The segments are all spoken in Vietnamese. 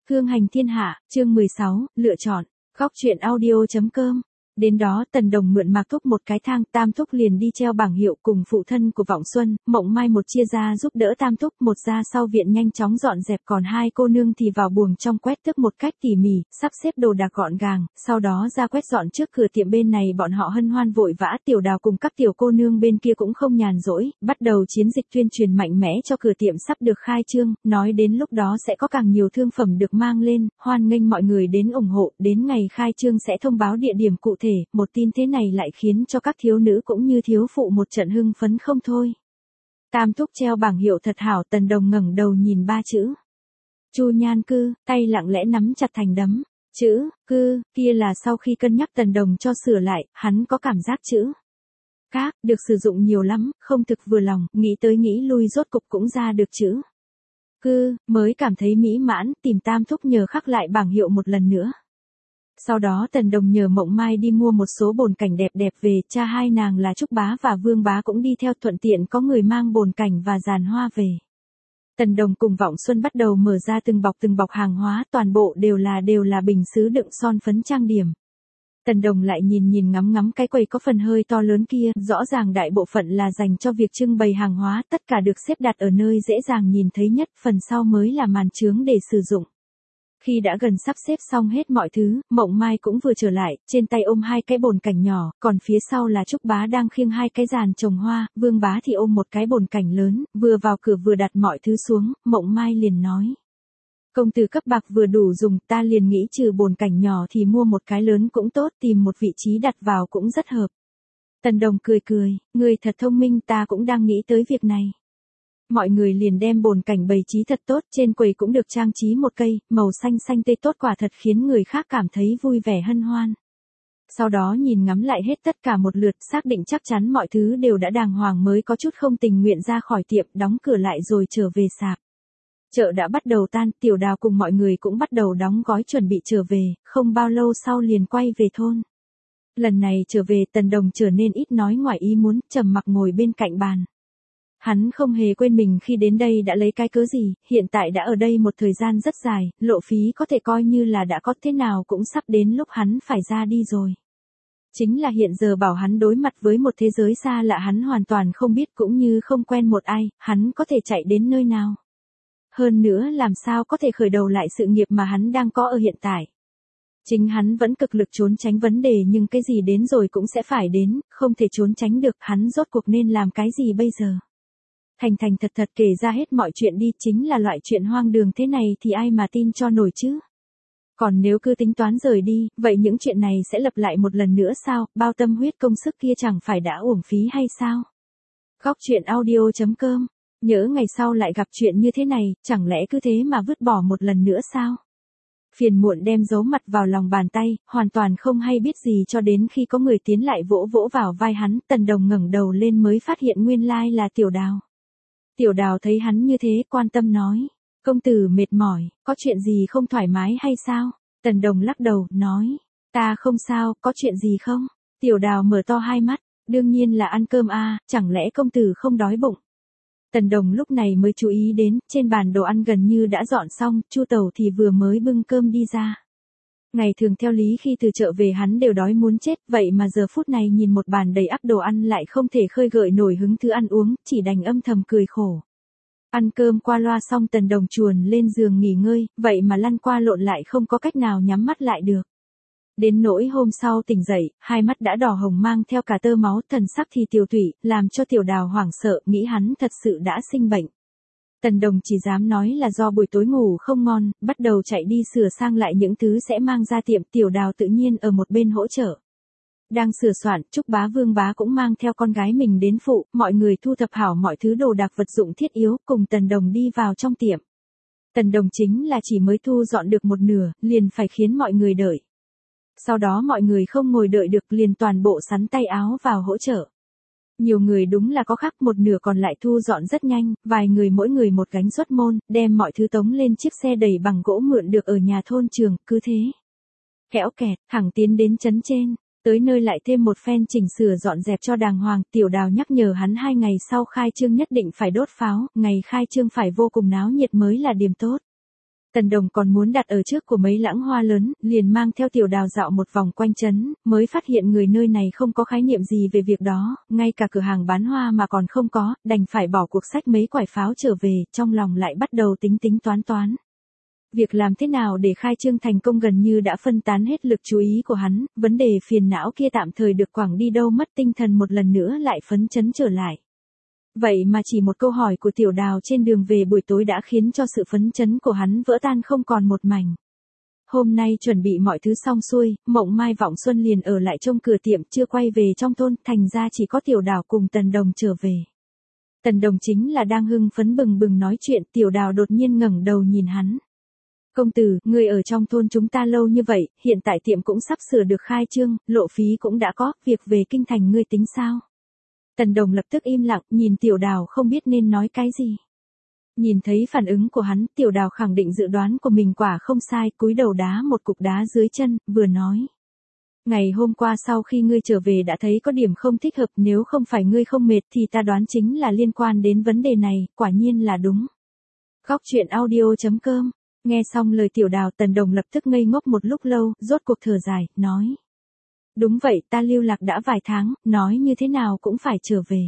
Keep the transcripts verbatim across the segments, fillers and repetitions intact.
Hương hành thiên hạ, chương mười sáu, lựa chọn, góc truyện audio chấm com. Đến đó Tần Đồng mượn Mạc Thúc một cái thang, Tam Thúc liền đi treo bảng hiệu cùng phụ thân của Vọng Xuân, Mộng Mai một chia ra giúp đỡ Tam Thúc, một ra sau viện nhanh chóng dọn dẹp, còn hai cô nương thì vào buồng trong quét tước một cách tỉ mỉ, sắp xếp đồ đạc gọn gàng, sau đó ra quét dọn trước cửa tiệm. Bên này bọn họ hân hoan vội vã, Tiểu Đào cùng các tiểu cô nương bên kia cũng không nhàn rỗi, bắt đầu chiến dịch tuyên truyền mạnh mẽ cho cửa tiệm sắp được khai trương, nói đến lúc đó sẽ có càng nhiều thương phẩm được mang lên, hoan nghênh mọi người đến ủng hộ, đến ngày khai trương sẽ thông báo địa điểm cụ thể. Một tin thế này lại khiến cho các thiếu nữ cũng như thiếu phụ một trận hưng phấn không thôi. Tam Thúc treo bảng hiệu thật hảo, Tần Đồng ngẩng đầu nhìn ba chữ Chu Nhan Cư, tay lặng lẽ nắm chặt thành đấm. Chữ cư kia là sau khi cân nhắc Tần Đồng cho sửa lại, hắn có cảm giác chữ các được sử dụng nhiều lắm, không thực vừa lòng, nghĩ tới nghĩ lui rốt cục cũng ra được chữ cư, mới cảm thấy mỹ mãn, tìm Tam Thúc nhờ khắc lại bảng hiệu một lần nữa. Sau đó Tần Đồng nhờ Mộng Mai đi mua một số bồn cảnh đẹp đẹp về, cha hai nàng là Trúc Bá và Vương Bá cũng đi theo, thuận tiện có người mang bồn cảnh và giàn hoa về. Tần Đồng cùng Vọng Xuân bắt đầu mở ra từng bọc từng bọc hàng hóa, toàn bộ đều là đều là bình sứ đựng son phấn trang điểm. Tần Đồng lại nhìn nhìn ngắm ngắm cái quầy có phần hơi to lớn kia, rõ ràng đại bộ phận là dành cho việc trưng bày hàng hóa, tất cả được xếp đặt ở nơi dễ dàng nhìn thấy nhất, phần sau mới là màn chướng để sử dụng. Khi đã gần sắp xếp xong hết mọi thứ, Mộng Mai cũng vừa trở lại, trên tay ôm hai cái bồn cảnh nhỏ, còn phía sau là Trúc Bá đang khiêng hai cái giàn trồng hoa, Vương Bá thì ôm một cái bồn cảnh lớn, vừa vào cửa vừa đặt mọi thứ xuống, Mộng Mai liền nói. Công tử cấp bạc vừa đủ dùng, ta liền nghĩ trừ bồn cảnh nhỏ thì mua một cái lớn cũng tốt, tìm một vị trí đặt vào cũng rất hợp. Tần Đồng cười cười, người thật thông minh, ta cũng đang nghĩ tới việc này. Mọi người liền đem bồn cảnh bày trí thật tốt, trên quầy cũng được trang trí một cây, màu xanh xanh tươi tốt, quả thật khiến người khác cảm thấy vui vẻ hân hoan. Sau đó nhìn ngắm lại hết tất cả một lượt, xác định chắc chắn mọi thứ đều đã đàng hoàng mới có chút không tình nguyện ra khỏi tiệm, đóng cửa lại rồi trở về sạp. Chợ đã bắt đầu tan, Tiểu Đào cùng mọi người cũng bắt đầu đóng gói chuẩn bị trở về, không bao lâu sau liền quay về thôn. Lần này trở về Tần Đồng trở nên ít nói ngoài ý muốn, trầm mặc ngồi bên cạnh bàn. Hắn không hề quên mình khi đến đây đã lấy cái cớ gì, hiện tại đã ở đây một thời gian rất dài, lộ phí có thể coi như là đã có, thế nào cũng sắp đến lúc hắn phải ra đi rồi. Chính là hiện giờ bảo hắn đối mặt với một thế giới xa lạ hắn hoàn toàn không biết cũng như không quen một ai, hắn có thể chạy đến nơi nào. Hơn nữa làm sao có thể khởi đầu lại sự nghiệp mà hắn đang có ở hiện tại. Chính hắn vẫn cực lực trốn tránh vấn đề nhưng cái gì đến rồi cũng sẽ phải đến, không thể trốn tránh được, hắn rốt cuộc nên làm cái gì bây giờ. Thành thành thật thật kể ra hết mọi chuyện đi, chính là loại chuyện hoang đường thế này thì ai mà tin cho nổi chứ. Còn nếu cứ tính toán rời đi, vậy những chuyện này sẽ lặp lại một lần nữa sao, bao tâm huyết công sức kia chẳng phải đã uổng phí hay sao? Góc truyện audio chấm com, nhớ ngày sau lại gặp chuyện như thế này, chẳng lẽ cứ thế mà vứt bỏ một lần nữa sao? Phiền muộn đem giấu mặt vào lòng bàn tay, hoàn toàn không hay biết gì cho đến khi có người tiến lại vỗ vỗ vào vai hắn, Tần Đồng ngẩng đầu lên mới phát hiện nguyên lai là Tiểu Đào. Tiểu Đào thấy hắn như thế, quan tâm nói, công tử mệt mỏi, có chuyện gì không thoải mái hay sao? Tần Đồng lắc đầu, nói, ta không sao, có chuyện gì không? Tiểu Đào mở to hai mắt, đương nhiên là ăn cơm a, chẳng lẽ công tử không đói bụng? Tần Đồng lúc này mới chú ý đến, trên bàn đồ ăn gần như đã dọn xong, Chu Tẩu thì vừa mới bưng cơm đi ra. Ngày thường theo lý khi từ chợ về hắn đều đói muốn chết, vậy mà giờ phút này nhìn một bàn đầy ắp đồ ăn lại không thể khơi gợi nổi hứng thú ăn uống, chỉ đành âm thầm cười khổ. Ăn cơm qua loa xong Tần Đồng chuồn lên giường nghỉ ngơi, vậy mà lăn qua lộn lại không có cách nào nhắm mắt lại được. Đến nỗi hôm sau tỉnh dậy, hai mắt đã đỏ hồng mang theo cả tơ máu, thần sắc thì tiều tụy, làm cho Tiểu Đào hoảng sợ, nghĩ hắn thật sự đã sinh bệnh. Tần Đồng chỉ dám nói là do buổi tối ngủ không ngon, bắt đầu chạy đi sửa sang lại những thứ sẽ mang ra tiệm, Tiểu Đào tự nhiên ở một bên hỗ trợ. Đang sửa soạn, Trúc Bá Vương Bá cũng mang theo con gái mình đến phụ, mọi người thu thập hảo mọi thứ đồ đạc vật dụng thiết yếu, cùng Tần Đồng đi vào trong tiệm. Tần Đồng chính là chỉ mới thu dọn được một nửa, liền phải khiến mọi người đợi. Sau đó mọi người không ngồi đợi được liền toàn bộ sắn tay áo vào hỗ trợ. Nhiều người đúng là có khác, một nửa còn lại thu dọn rất nhanh, vài người mỗi người một gánh xuất môn, đem mọi thứ tống lên chiếc xe đẩy bằng gỗ mượn được ở nhà thôn trường, cứ thế. Kẽo kẹt, thẳng tiến đến trấn trên, tới nơi lại thêm một phen chỉnh sửa dọn dẹp cho đàng hoàng, Tiểu Đào nhắc nhở hắn hai ngày sau khai trương nhất định phải đốt pháo, ngày khai trương phải vô cùng náo nhiệt mới là điểm tốt. Tần Đồng còn muốn đặt ở trước của mấy lãng hoa lớn, liền mang theo Tiểu Đào dạo một vòng quanh trấn, mới phát hiện người nơi này không có khái niệm gì về việc đó, ngay cả cửa hàng bán hoa mà còn không có, đành phải bỏ cuộc xách mấy quải pháo trở về, trong lòng lại bắt đầu tính tính toán toán. Việc làm thế nào để khai trương thành công gần như đã phân tán hết lực chú ý của hắn, vấn đề phiền não kia tạm thời được quẳng đi đâu mất, tinh thần một lần nữa lại phấn chấn trở lại. Vậy mà chỉ một câu hỏi của Tiểu Đào trên đường về buổi tối đã khiến cho sự phấn chấn của hắn vỡ tan không còn một mảnh. Hôm nay chuẩn bị mọi thứ xong xuôi, Mộng Mai Vọng Xuân liền ở lại trông cửa tiệm, chưa quay về trong thôn, thành ra chỉ có Tiểu Đào cùng Tần Đồng trở về. Tần Đồng chính là đang hưng phấn bừng bừng nói chuyện, Tiểu Đào đột nhiên ngẩng đầu nhìn hắn. Công tử, ngươi ở trong thôn chúng ta lâu như vậy, hiện tại tiệm cũng sắp sửa được khai trương, lộ phí cũng đã có, việc về kinh thành ngươi tính sao? Tần Đồng lập tức im lặng, nhìn Tiểu Đào không biết nên nói cái gì. Nhìn thấy phản ứng của hắn, Tiểu Đào khẳng định dự đoán của mình quả không sai, cúi đầu đá một cục đá dưới chân, vừa nói. Ngày hôm qua sau khi ngươi trở về đã thấy có điểm không thích hợp, nếu không phải ngươi không mệt thì ta đoán chính là liên quan đến vấn đề này, quả nhiên là đúng. Góc truyện audio chấm com. Nghe xong lời Tiểu Đào, Tần Đồng lập tức ngây ngốc một lúc lâu, rốt cuộc thở dài, nói. Đúng vậy, ta lưu lạc đã vài tháng, nói như thế nào cũng phải trở về.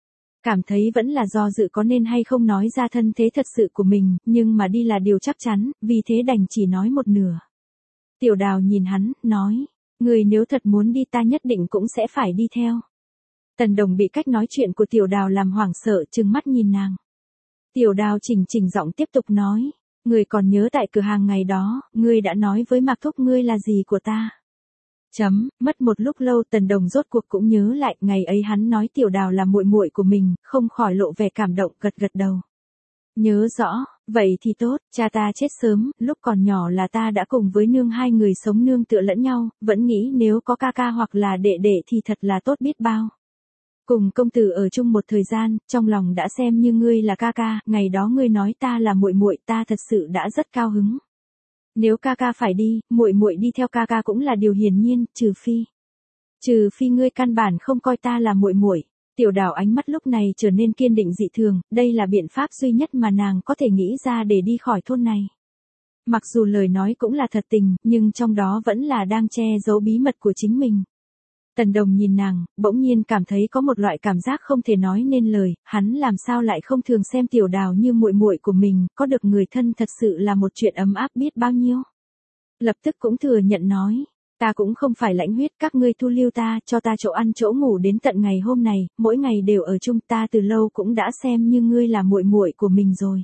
Cảm thấy vẫn là do dự có nên hay không nói ra thân thế thật sự của mình, nhưng mà đi là điều chắc chắn, vì thế đành chỉ nói một nửa. Tiểu Đào nhìn hắn, nói, người nếu thật muốn đi ta nhất định cũng sẽ phải đi theo. Tần Đồng bị cách nói chuyện của Tiểu Đào làm hoảng sợ, trừng mắt nhìn nàng. Tiểu Đào chỉnh chỉnh giọng tiếp tục nói, người còn nhớ tại cửa hàng ngày đó, ngươi đã nói với Mạc Thúc ngươi là gì của ta. Chấm, mất một lúc lâu Tần Đồng rốt cuộc cũng nhớ lại, ngày ấy hắn nói Tiểu Đào là muội muội của mình, không khỏi lộ vẻ cảm động, gật gật đầu. Nhớ rõ, vậy thì tốt, cha ta chết sớm, lúc còn nhỏ là ta đã cùng với nương hai người sống nương tựa lẫn nhau, vẫn nghĩ nếu có ca ca hoặc là đệ đệ thì thật là tốt biết bao. Cùng công tử ở chung một thời gian, trong lòng đã xem như ngươi là ca ca, ngày đó ngươi nói ta là muội muội, ta thật sự đã rất cao hứng. Nếu ca ca phải đi, muội muội đi theo ca ca cũng là điều hiển nhiên, trừ phi. Trừ phi ngươi căn bản không coi ta là muội muội. Tiểu Đào ánh mắt lúc này trở nên kiên định dị thường, đây là biện pháp duy nhất mà nàng có thể nghĩ ra để đi khỏi thôn này. Mặc dù lời nói cũng là thật tình, nhưng trong đó vẫn là đang che giấu bí mật của chính mình. Tần Đồng nhìn nàng, bỗng nhiên cảm thấy có một loại cảm giác không thể nói nên lời, hắn làm sao lại không thường xem Tiểu Đào như muội muội của mình, có được người thân thật sự là một chuyện ấm áp biết bao nhiêu. Lập tức cũng thừa nhận nói, ta cũng không phải lãnh huyết, các ngươi thu lưu ta, cho ta chỗ ăn chỗ ngủ đến tận ngày hôm này, mỗi ngày đều ở chung, ta từ lâu cũng đã xem như ngươi là muội muội của mình rồi.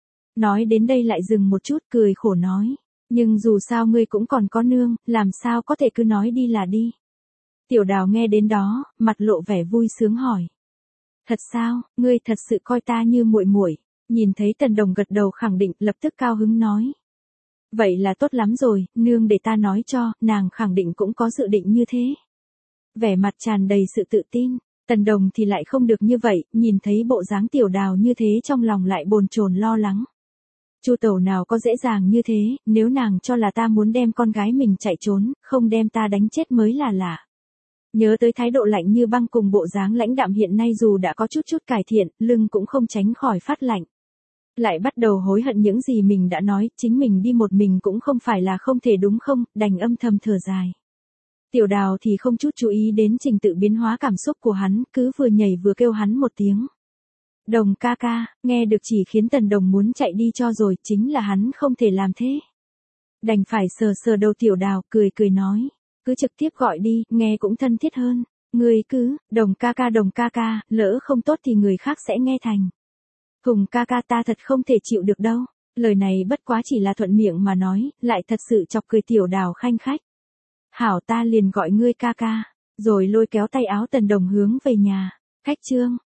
Nói đến đây lại dừng một chút, cười khổ nói, nhưng dù sao ngươi cũng còn có nương, làm sao có thể cứ nói đi là đi. Tiểu Đào nghe đến đó, mặt lộ vẻ vui sướng hỏi. Thật sao, ngươi thật sự coi ta như muội muội? Nhìn thấy Tần Đồng gật đầu khẳng định, lập tức cao hứng nói. Vậy là tốt lắm rồi, nương để ta nói cho, nàng khẳng định cũng có dự định như thế. Vẻ mặt tràn đầy sự tự tin, Tần Đồng thì lại không được như vậy, nhìn thấy bộ dáng Tiểu Đào như thế trong lòng lại bồn chồn lo lắng. Chu tẩu nào có dễ dàng như thế, nếu nàng cho là ta muốn đem con gái mình chạy trốn, không đem ta đánh chết mới là lạ. Nhớ tới thái độ lạnh như băng cùng bộ dáng lãnh đạm hiện nay dù đã có chút chút cải thiện, lưng cũng không tránh khỏi phát lạnh. Lại bắt đầu hối hận những gì mình đã nói, chính mình đi một mình cũng không phải là không thể đúng không, đành âm thầm thở dài. Tiểu Đào thì không chút chú ý đến trình tự biến hóa cảm xúc của hắn, cứ vừa nhảy vừa kêu hắn một tiếng. Đồng ca ca, nghe được chỉ khiến Tần Đồng muốn chạy đi cho rồi, chính là hắn không thể làm thế. Đành phải sờ sờ đầu Tiểu Đào, cười cười nói. Cứ trực tiếp gọi đi, nghe cũng thân thiết hơn. Ngươi cứ, Đồng ca ca Đồng ca ca, lỡ không tốt thì người khác sẽ nghe thành. Hùng ca ca ta thật không thể chịu được đâu. Lời này bất quá chỉ là thuận miệng mà nói, lại thật sự chọc cười Tiểu Đào khanh khách. Hảo ta liền gọi ngươi ca ca, rồi lôi kéo tay áo Tần Đồng hướng về nhà. Khách trương.